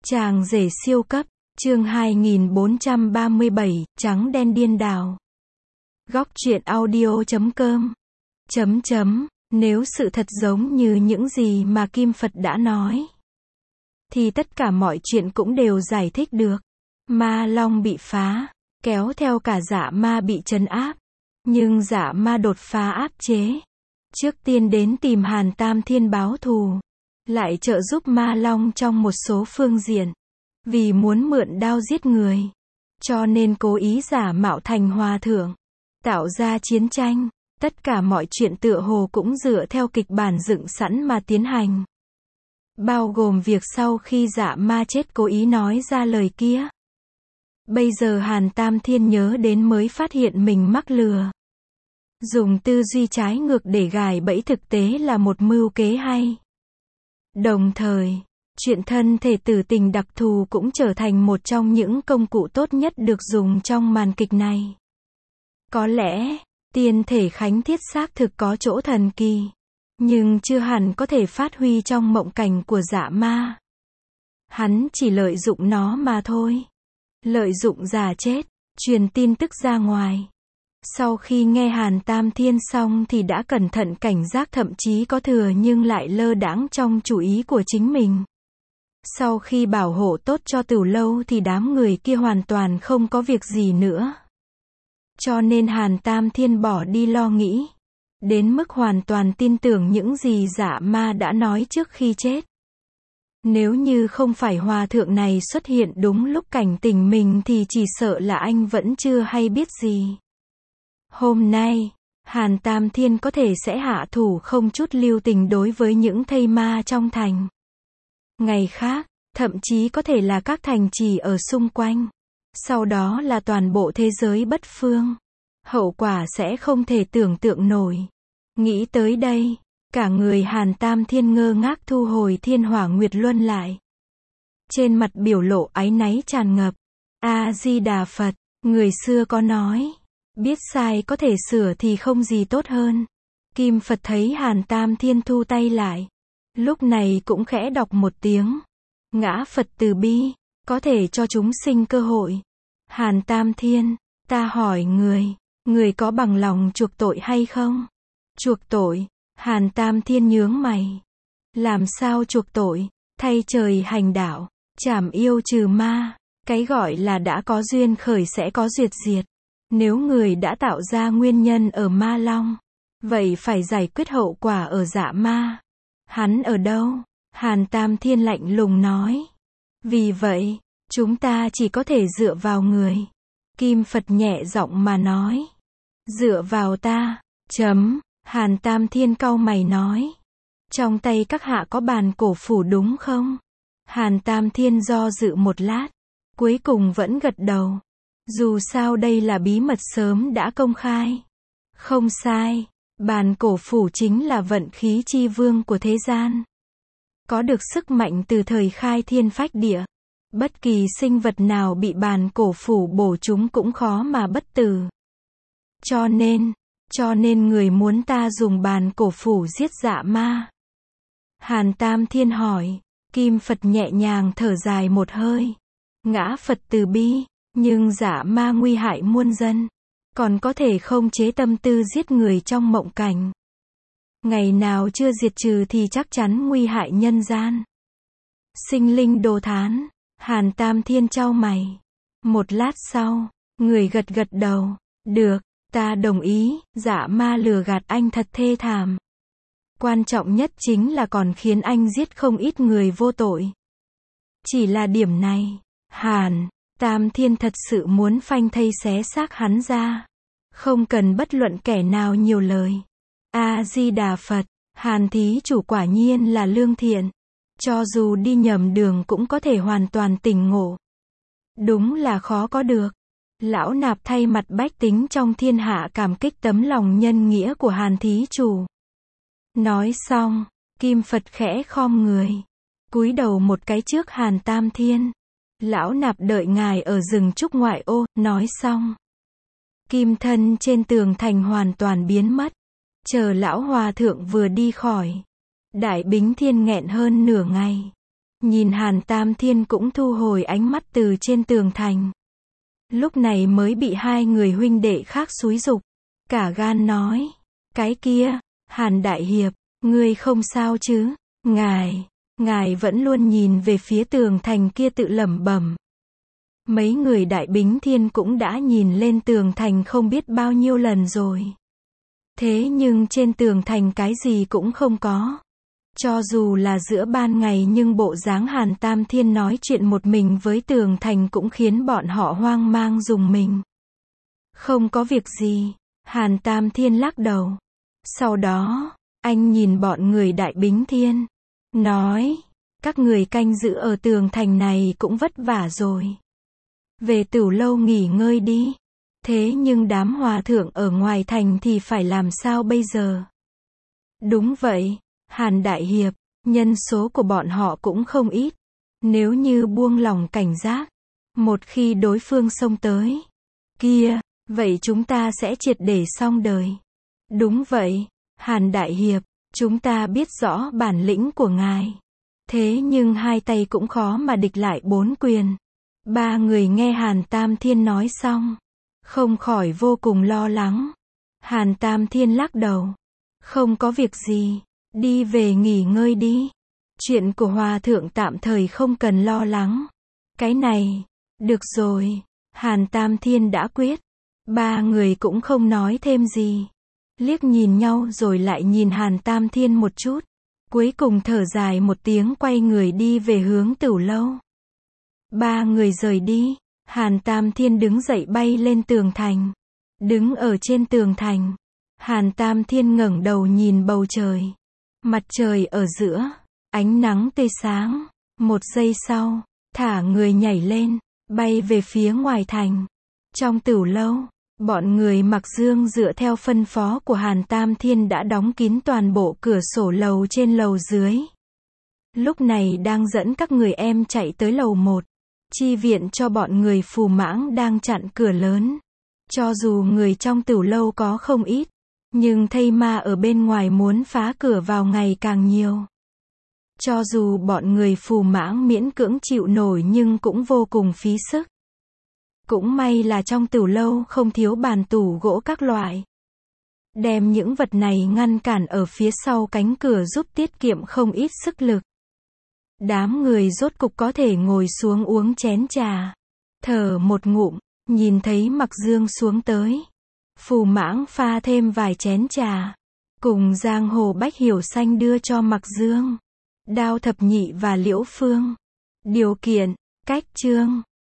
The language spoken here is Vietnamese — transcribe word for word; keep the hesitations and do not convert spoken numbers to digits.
Chàng rể siêu cấp, chương hai nghìn bốn trăm ba mươi bảy, trắng đen điên đảo. Góc truyện audio chấm com. Chấm chấm, nếu sự thật giống như những gì mà Kim Phật đã nói, thì tất cả mọi chuyện cũng đều giải thích được. Ma Long bị phá, kéo theo cả Dạ Ma bị trấn áp. Nhưng Dạ Ma đột phá áp chế. Trước tiên đến tìm Hàn Tam Thiên báo thù. Lại trợ giúp Ma Long trong một số phương diện. Vì muốn mượn đao giết người, cho nên cố ý giả mạo thành hòa thượng, tạo ra chiến tranh. Tất cả mọi chuyện tựa hồ cũng dựa theo kịch bản dựng sẵn mà tiến hành. Bao gồm việc sau khi Dạ Ma chết cố ý nói ra lời kia. Bây giờ Hàn Tam Thiên nhớ đến mới phát hiện mình mắc lừa. Dùng tư duy trái ngược để gài bẫy thực tế là một mưu kế hay. Đồng thời, chuyện thân thể tử tình đặc thù cũng trở thành một trong những công cụ tốt nhất được dùng trong màn kịch này. Có lẽ, tiên thể khánh thiết xác thực có chỗ thần kỳ, nhưng chưa hẳn có thể phát huy trong mộng cảnh của Dạ Ma. Hắn chỉ lợi dụng nó mà thôi. Lợi dụng giả chết, truyền tin tức ra ngoài. Sau khi nghe Hàn Tam Thiên xong thì đã cẩn thận cảnh giác, thậm chí có thừa nhưng lại lơ đãng trong chủ ý của chính mình. Sau khi bảo hộ tốt cho Tửu Lâu thì đám người kia hoàn toàn không có việc gì nữa. Cho nên Hàn Tam Thiên bỏ đi lo nghĩ. Đến mức hoàn toàn tin tưởng những gì Dạ Ma đã nói trước khi chết. Nếu như không phải hòa thượng này xuất hiện đúng lúc cảnh tỉnh mình thì chỉ sợ là anh vẫn chưa hay biết gì. Hôm nay, Hàn Tam Thiên có thể sẽ hạ thủ không chút lưu tình đối với những thây ma trong thành. Ngày khác, thậm chí có thể là các thành trì ở xung quanh. Sau đó là toàn bộ thế giới bất phương. Hậu quả sẽ không thể tưởng tượng nổi. Nghĩ tới đây, cả người Hàn Tam Thiên ngơ ngác thu hồi Thiên Hỏa Nguyệt Luân lại. Trên mặt biểu lộ áy náy tràn ngập. A-di-đà Phật, người xưa có nói, biết sai có thể sửa thì không gì tốt hơn. Kim Phật thấy Hàn Tam Thiên thu tay lại. Lúc này cũng khẽ đọc một tiếng. Ngã Phật từ bi, có thể cho chúng sinh cơ hội. Hàn Tam Thiên, ta hỏi người, người có bằng lòng chuộc tội hay không? Chuộc tội? Hàn Tam Thiên nhướng mày. Làm sao chuộc tội? Thay trời hành đạo, trảm yêu trừ ma. Cái gọi là đã có duyên khởi sẽ có duyệt diệt. Nếu người đã tạo ra nguyên nhân ở Ma Long, vậy phải giải quyết hậu quả ở Dạ Ma. Hắn ở đâu? Hàn Tam Thiên lạnh lùng nói. Vì vậy, chúng ta chỉ có thể dựa vào người. Kim Phật nhẹ giọng mà nói. Dựa vào ta, chấm. Hàn Tam Thiên cau mày nói. Trong tay các hạ có bàn cổ phủ đúng không? Hàn Tam Thiên do dự một lát. Cuối cùng vẫn gật đầu. Dù sao đây là bí mật sớm đã công khai. Không sai. Bàn cổ phủ chính là vận khí chi vương của thế gian. Có được sức mạnh từ thời khai thiên phách địa. Bất kỳ sinh vật nào bị bàn cổ phủ bổ chúng cũng khó mà bất tử. Cho nên, cho nên người muốn ta dùng bàn cổ phủ giết Dạ Ma. Hàn Tam Thiên hỏi. Kim Phật nhẹ nhàng thở dài một hơi. Ngã Phật từ bi, nhưng Dạ Ma nguy hại muôn dân. Còn có thể không chế tâm tư giết người trong mộng cảnh. Ngày nào chưa diệt trừ thì chắc chắn nguy hại nhân gian. Sinh linh đồ thán. Hàn Tam Thiên chau mày. Một lát sau, người gật gật đầu. Được, ta đồng ý. Dạ Ma lừa gạt anh thật thê thảm. Quan trọng nhất chính là còn khiến anh giết không ít người vô tội. Chỉ là điểm này, Hàn Tam Thiên thật sự muốn phanh thây xé xác hắn ra. Không cần bất luận kẻ nào nhiều lời. A-di-đà Phật, Hàn thí chủ quả nhiên là lương thiện. Cho dù đi nhầm đường cũng có thể hoàn toàn tỉnh ngộ. Đúng là khó có được. Lão Nạp thay mặt bách tính trong thiên hạ cảm kích tấm lòng nhân nghĩa của Hàn thí chủ. Nói xong, Kim Phật khẽ khom người. Cúi đầu một cái trước Hàn Tam Thiên. Lão Nạp đợi ngài ở rừng trúc ngoại ô. Nói xong, kim thân trên tường thành hoàn toàn biến mất. Chờ lão hòa thượng vừa đi khỏi, Đại Bính Thiên nghẹn hơn nửa ngày. nhìn Hàn Tam Thiên cũng thu hồi ánh mắt từ trên tường thành. Lúc này mới bị hai người huynh đệ khác xúi giục, cả gan nói, cái kia, Hàn Đại Hiệp, ngươi không sao chứ, ngài, ngài vẫn luôn nhìn về phía tường thành kia tự lẩm bẩm. Mấy người Đại Bính Thiên cũng đã nhìn lên tường thành không biết bao nhiêu lần rồi. Thế nhưng trên tường thành cái gì cũng không có. Cho dù là giữa ban ngày nhưng bộ dáng Hàn Tam Thiên nói chuyện một mình với tường thành cũng khiến bọn họ hoang mang rùng mình. Không có việc gì, Hàn Tam Thiên lắc đầu. Sau đó, anh nhìn bọn người Đại Bính Thiên, nói, các người canh giữ ở tường thành này cũng vất vả rồi. Về Tửu Lâu nghỉ ngơi đi. Thế nhưng đám hòa thượng ở ngoài thành thì phải làm sao bây giờ? Đúng vậy, Hàn Đại Hiệp, nhân số của bọn họ cũng không ít. Nếu như buông lỏng cảnh giác, một khi đối phương xông tới, kia, vậy chúng ta sẽ triệt để xong đời. Đúng vậy, Hàn Đại Hiệp, chúng ta biết rõ bản lĩnh của ngài. Thế nhưng hai tay cũng khó mà địch lại bốn quyền. Ba người nghe Hàn Tam Thiên nói xong, không khỏi vô cùng lo lắng. Hàn Tam Thiên lắc đầu. Không có việc gì, đi về nghỉ ngơi đi. Chuyện của hòa thượng tạm thời không cần lo lắng. Cái này, được rồi, Hàn Tam Thiên đã quyết. Ba người cũng không nói thêm gì. Liếc nhìn nhau rồi lại nhìn Hàn Tam Thiên một chút. Cuối cùng thở dài một tiếng quay người đi về hướng Tửu Lâu. Ba người rời đi. Hàn Tam Thiên đứng dậy bay lên tường thành. Đứng ở trên tường thành, Hàn Tam Thiên ngẩng đầu nhìn bầu trời. Mặt trời ở giữa, ánh nắng tươi sáng. Một giây sau, thả người nhảy lên, bay về phía ngoài thành. Trong Tửu Lâu, bọn người Mặc Dương dựa theo phân phó của Hàn Tam Thiên đã đóng kín toàn bộ cửa sổ lầu trên lầu dưới. Lúc này đang dẫn các người em chạy tới lầu một. Chi viện cho bọn người Phù Mãng đang chặn cửa lớn. Cho dù người trong Tửu Lâu có không ít, nhưng thây ma ở bên ngoài muốn phá cửa vào ngày càng nhiều. Cho dù bọn người Phù Mãng miễn cưỡng chịu nổi nhưng cũng vô cùng phí sức. Cũng may là trong Tửu Lâu không thiếu bàn tủ gỗ các loại. Đem những vật này ngăn cản ở phía sau cánh cửa giúp tiết kiệm không ít sức lực. Đám người rốt cục có thể ngồi xuống uống chén trà. Thở một ngụm, nhìn thấy Mặc Dương xuống tới. Phù Mãng pha thêm vài chén trà. Cùng giang hồ Bách Hiểu Xanh đưa cho Mặc Dương. Đao Thập Nhị và Liễu Phương. Điều kiện, cách chương.